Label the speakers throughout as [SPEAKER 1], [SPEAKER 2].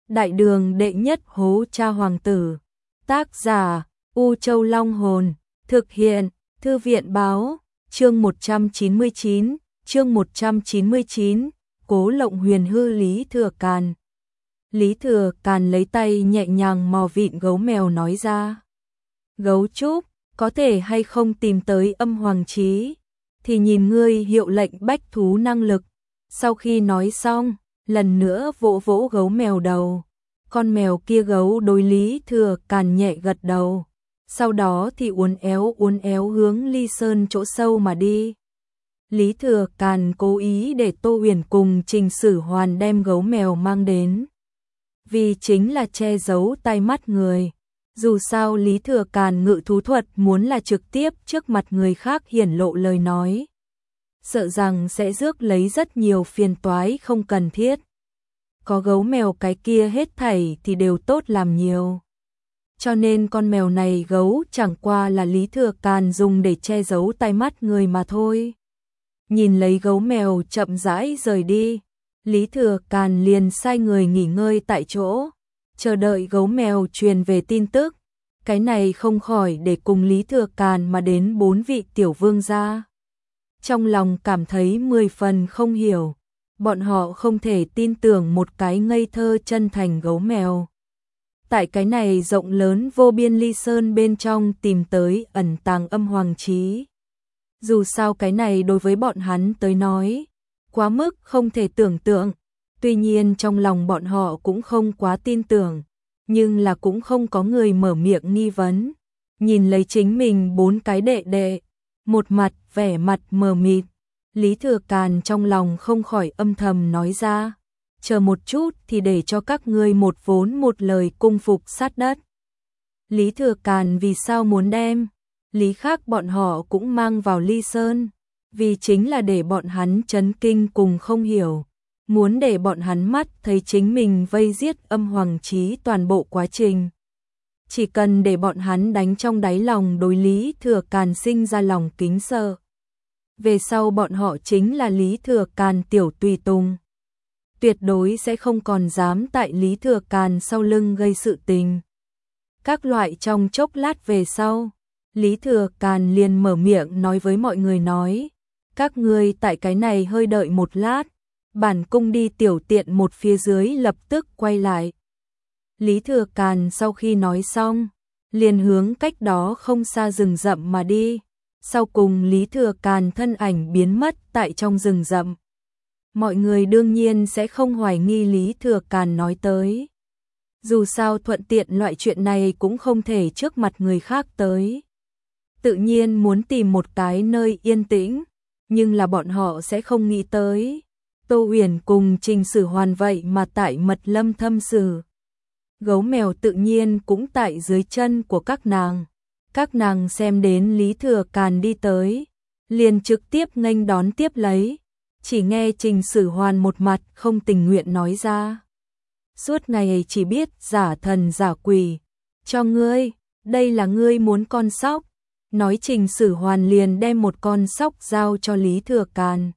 [SPEAKER 1] Đại đường đệ nhất hố cha hoàng tử. Tác giả U Châu Long Hồn. Thực hiện Thư viện báo. Chương 199. Cố Lộng Huyền hư Lý Thừa Càn. Lý Thừa Càn lấy tay nhẹ nhàng mò vịn gấu mèo nói ra. Gấu trúc, có thể hay không tìm tới âm hoàng chí, thì nhìn ngươi hiệu lệnh bách thú năng lực. Sau khi nói xong, lần nữa vỗ vỗ gấu mèo đầu. Con mèo kia gấu đối Lý Thừa Càn nhẹ gật đầu. Sau đó thì uốn éo hướng Ly Sơn chỗ sâu mà đi. Lý Thừa Càn cố ý để Tô Huyền cùng Trình Sử Hoàn đem gấu mèo mang đến, vì chính là che giấu tai mắt người. Dù sao Lý Thừa Càn ngự thú thuật muốn là trực tiếp trước mặt người khác hiển lộ lời nói, sợ rằng sẽ rước lấy rất nhiều phiền toái không cần thiết. Có gấu mèo cái kia hết thảy thì đều tốt làm nhiều. Cho nên con mèo này gấu chẳng qua là Lý Thừa Càn dùng để che giấu tai mắt người mà thôi. Nhìn lấy gấu mèo chậm rãi rời đi, Lý Thừa Càn liền sai người nghỉ ngơi tại chỗ, chờ đợi gấu mèo truyền về tin tức. Cái này không khỏi để cùng Lý Thừa Càn mà đến 4 vị tiểu vương gia trong lòng cảm thấy 10 phần không hiểu. Bọn họ không thể tin tưởng một cái ngây thơ chân thành gấu mèo tại cái này rộng lớn vô biên Ly Sơn bên trong tìm tới ẩn tàng âm hoàng chí. Dù sao cái này đối với bọn hắn tới nói quá mức không thể tưởng tượng. Tuy nhiên trong lòng bọn họ cũng không quá tin tưởng, nhưng là cũng không có người mở miệng nghi vấn. Nhìn lấy chính mình 4 cái đệ đệ, một mặt vẻ mặt mờ mịt, Lý Thừa Càn trong lòng không khỏi âm thầm nói ra, chờ một chút thì để cho các ngươi một vốn một lời cung phục sát đất. Lý Thừa Càn vì sao muốn đem Lý khác bọn họ cũng mang vào Ly Sơn, vì chính là để bọn hắn chấn kinh cùng không hiểu, muốn để bọn hắn mắt thấy chính mình vây giết âm hoàng chí toàn bộ quá trình. Chỉ cần để bọn hắn đánh trong đáy lòng đối Lý Thừa Càn sinh ra lòng kính sợ, về sau bọn họ chính là Lý Thừa Càn tiểu tùy tùng, tuyệt đối sẽ không còn dám tại Lý Thừa Càn sau lưng gây sự tình. Các loại trong chốc lát về sau, Lý Thừa Càn liền mở miệng nói với mọi người nói, các ngươi tại cái này hơi đợi một lát, bản cung đi tiểu tiện một phía dưới lập tức quay lại. Lý Thừa Càn sau khi nói xong, liền hướng cách đó không xa rừng rậm mà đi. Sau cùng Lý Thừa Càn thân ảnh biến mất tại trong rừng rậm. Mọi người đương nhiên sẽ không hoài nghi Lý Thừa Càn nói tới. Dù sao thuận tiện loại chuyện này cũng không thể trước mặt người khác tới. Tự nhiên muốn tìm một cái nơi yên tĩnh, nhưng là bọn họ sẽ không nghĩ tới. Tô Huyền cùng Trình Sử Hoàn vậy mà tại mật lâm thâm sử. Gấu mèo tự nhiên cũng tại dưới chân của các nàng. Các nàng xem đến Lý Thừa Càn đi tới, liền trực tiếp nghênh đón tiếp lấy. Chỉ nghe Trình Sử Hoàn một mặt không tình nguyện nói ra, suốt ngày chỉ biết giả thần giả quỷ, cho ngươi, đây là ngươi muốn con sóc. Nói Trình Sử Hoàn liền đem một con sóc giao cho Lý Thừa Càn.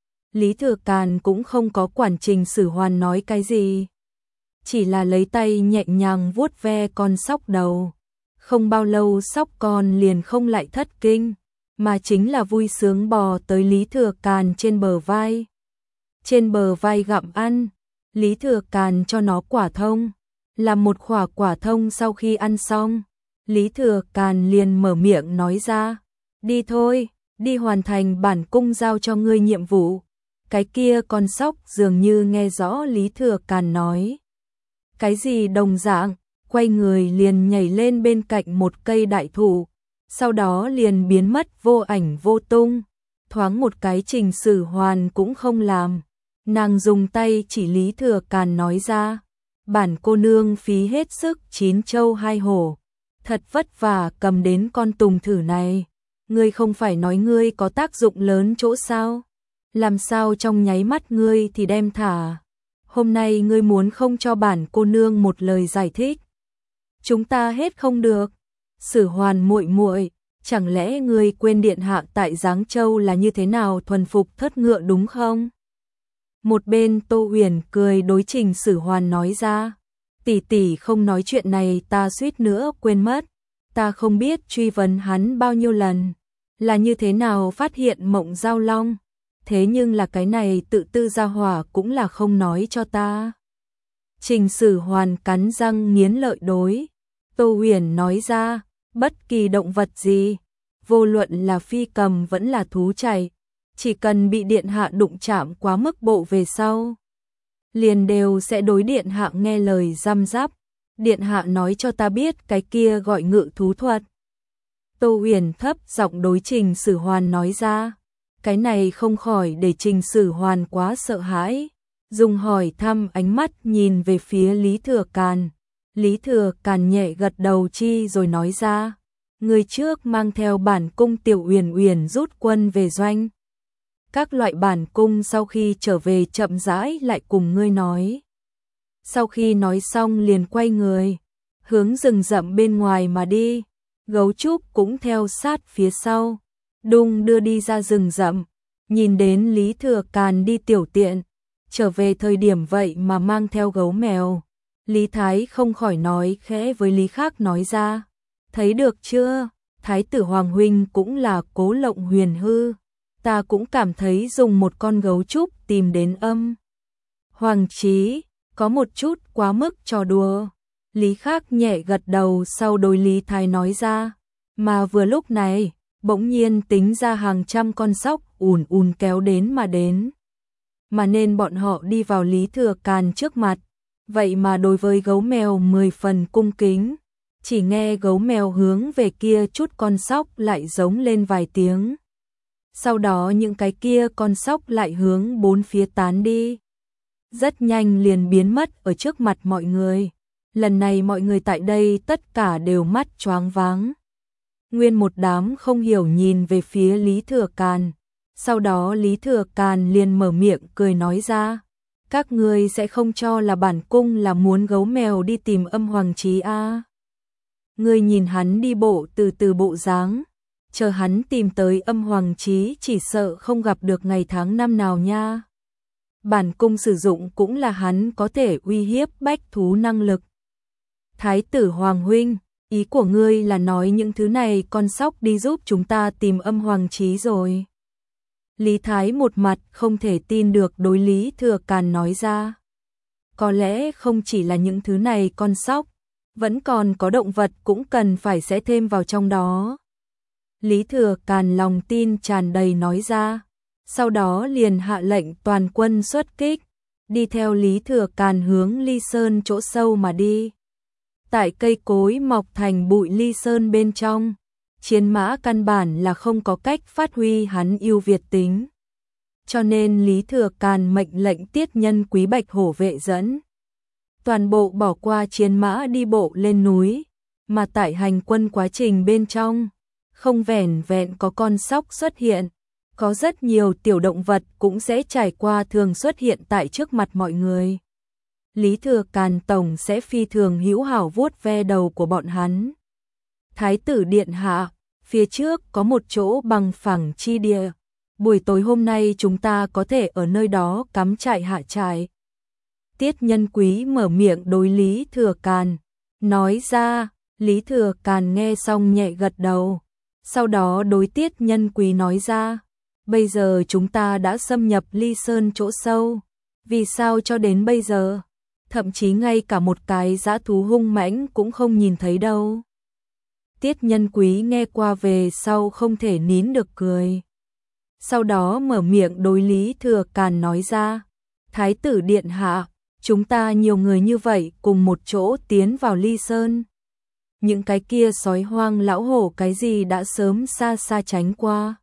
[SPEAKER 1] Lý Thừa Càn cũng không có quản Trình Sử Hoàn nói cái gì, chỉ là lấy tay nhẹ nhàng vuốt ve con sóc đầu. Không bao lâu sóc con liền không lại thất kinh, mà chính là vui sướng bò tới Lý Thừa Càn trên bờ vai. Trên bờ vai gặm ăn, Lý Thừa Càn cho nó quả thông. Làm một quả thông sau khi ăn xong, Lý Thừa Càn liền mở miệng nói ra, đi thôi, đi hoàn thành bản cung giao cho ngươi nhiệm vụ. Cái kia con sóc dường như nghe rõ Lý Thừa Càn nói cái gì đồng dạng, quay người liền nhảy lên bên cạnh một cây đại thụ, sau đó liền biến mất vô ảnh vô tung. Thoáng một cái Trình Sử Hoàn cũng không làm, nàng dùng tay chỉ Lý Thừa Càn nói ra, bản cô nương phí hết sức 9 châu 2 hổ, thật vất vả cầm đến con tùng thử này, ngươi không phải nói ngươi có tác dụng lớn chỗ sao? Làm sao trong nháy mắt ngươi thì đem thả? Hôm nay ngươi muốn không cho bản cô nương một lời giải thích, chúng ta hết không được. Sử Hoàn muội muội, chẳng lẽ ngươi quên điện hạ tại Giáng Châu là như thế nào thuần phục thất ngựa đúng không? Một bên Tô Huyền cười đối Trình Sử Hoàn nói ra, tỷ tỷ không nói chuyện này ta suýt nữa quên mất, ta không biết truy vấn hắn bao nhiêu lần, là như thế nào phát hiện Mộng Giao Long, thế nhưng là cái này tự tư gia hỏa cũng là không nói cho ta. Trình Sử Hoàn cắn răng nghiến lợi đối Tô Huyền nói ra, bất kỳ động vật gì, vô luận là phi cầm vẫn là thú chạy, chỉ cần bị điện hạ đụng chạm quá mức bộ về sau, liền đều sẽ đối điện hạ nghe lời răm rắp. Điện hạ nói cho ta biết cái kia gọi ngự thú thuật. Tô Huyền thấp giọng đối Trình Sử Hoàn nói ra, cái này không khỏi để Trình Sử Hoàn quá sợ hãi, dùng hỏi thăm ánh mắt nhìn về phía Lý Thừa Càn. Lý Thừa Càn nhẹ gật đầu chi rồi nói ra, người trước mang theo bản cung Tiểu Uyển Uyển rút quân về doanh. Các loại bản cung sau khi trở về chậm rãi lại cùng ngươi nói. Sau khi nói xong liền quay người, hướng rừng rậm bên ngoài mà đi, Gấu Trúc cũng theo sát phía sau, đung đưa đi ra rừng rậm, nhìn đến Lý Thừa Càn đi tiểu tiện, trở về thời điểm vậy mà mang theo gấu mèo. Lý Thái không khỏi nói khẽ với Lý Khác nói ra, thấy được chưa, Thái tử Hoàng huynh cũng là Cố Lộng Huyền hư, ta cũng cảm thấy dùng một con gấu trúc tìm đến âm hoàng chí, có một chút quá mức trò đùa. Lý Khác nhẹ gật đầu sau đối Lý Thái nói ra, mà vừa lúc này, bỗng nhiên tính ra hàng trăm con sóc ùn ùn kéo đến mà nên bọn họ đi vào Lý Thừa Càn trước mặt, vậy mà đối với gấu mèo 10 phần cung kính, chỉ nghe gấu mèo hướng về kia chút con sóc lại giống lên vài tiếng. Sau đó những cái kia con sóc lại hướng bốn phía tán đi, rất nhanh liền biến mất ở trước mặt mọi người. Lần này mọi người tại đây tất cả đều mắt choáng váng. Nguyên một đám không hiểu nhìn về phía Lý Thừa Càn. Sau đó Lý Thừa Càn liền mở miệng cười nói ra, các ngươi sẽ không cho là bản cung là muốn gấu mèo đi tìm âm hoàng chí a? Ngươi nhìn hắn đi bộ từ từ bộ dáng, chờ hắn tìm tới âm hoàng chí chỉ sợ không gặp được ngày tháng năm nào nha. Bản cung sử dụng cũng là hắn có thể uy hiếp bách thú năng lực. Thái tử Hoàng huynh, ý của ngươi là nói những thứ này con sóc đi giúp chúng ta tìm âm hoàng chí rồi. Lý Thái một mặt không thể tin được đối Lý Thừa Càn nói ra. Có lẽ không chỉ là những thứ này con sóc, vẫn còn có động vật cũng cần phải sẽ thêm vào trong đó. Lý Thừa Càn lòng tin tràn đầy nói ra, sau đó liền hạ lệnh toàn quân xuất kích, đi theo Lý Thừa Càn hướng Ly Sơn chỗ sâu mà đi. Tại cây cối mọc thành bụi Ly Sơn bên trong, chiến mã căn bản là không có cách phát huy hắn ưu việt tính. Cho nên Lý Thừa Càn mệnh lệnh Tiết Nhân Quý Bạch Hổ vệ dẫn toàn bộ bỏ qua chiến mã đi bộ lên núi, mà tại hành quân quá trình bên trong, không vẻn vẹn có con sóc xuất hiện, có rất nhiều tiểu động vật cũng sẽ trải qua thường xuất hiện tại trước mặt mọi người. Lý Thừa Càn tổng sẽ phi thường hữu hảo vuốt ve đầu của bọn hắn. Thái tử điện hạ, phía trước có một chỗ bằng phẳng chi địa, buổi tối hôm nay chúng ta có thể ở nơi đó cắm trại hạ trại. Tiết Nhân Quý mở miệng đối Lý Thừa Càn, nói ra. Lý Thừa Càn nghe xong nhẹ gật đầu, sau đó đối Tiết Nhân Quý nói ra, bây giờ chúng ta đã xâm nhập Ly Sơn chỗ sâu, vì sao cho đến bây giờ, thậm chí ngay cả một cái dã thú hung mãnh cũng không nhìn thấy đâu. Tiết Nhân Quý nghe qua về sau không thể nín được cười. Sau đó mở miệng đối Lý Thừa Càn nói ra, Thái tử điện hạ, chúng ta nhiều người như vậy cùng một chỗ tiến vào Ly Sơn. Những cái kia sói hoang lão hổ cái gì đã sớm xa xa tránh qua.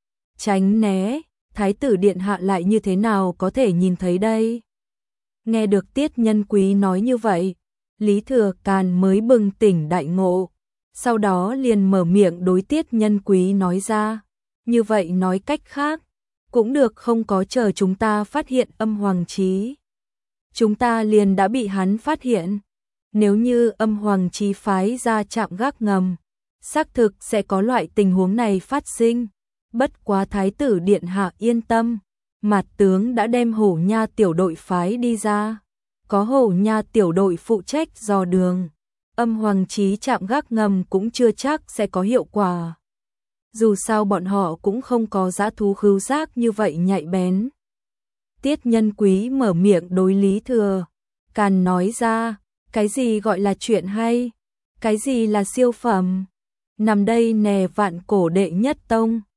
[SPEAKER 1] Tránh né, Thái tử điện hạ lại như thế nào có thể nhìn thấy đây? Nghe được Tiết Nhân Quý nói như vậy, Lý Thừa Càn mới bừng tỉnh đại ngộ, sau đó liền mở miệng đối Tiết Nhân Quý nói ra, như vậy nói cách khác, cũng được không có chờ chúng ta phát hiện âm hoàng chí. Chúng ta liền đã bị hắn phát hiện. Nếu như âm hoàng chí phái ra trạm gác ngầm, xác thực sẽ có loại tình huống này phát sinh. Bất quá Thái tử điện hạ yên tâm, Mạt tướng đã đem Hổ Nha tiểu đội phái đi ra, có Hổ Nha tiểu đội phụ trách dò đường, Âm Hoàng Chí trạm gác ngầm cũng chưa chắc sẽ có hiệu quả. Dù sao bọn họ cũng không có dã thú khứu giác như vậy nhạy bén. Tiết Nhân Quý mở miệng đối Lý Thừa Càn nói ra, cái gì gọi là chuyện hay, cái gì là siêu phẩm, nằm đây nè Vạn Cổ đệ nhất tông.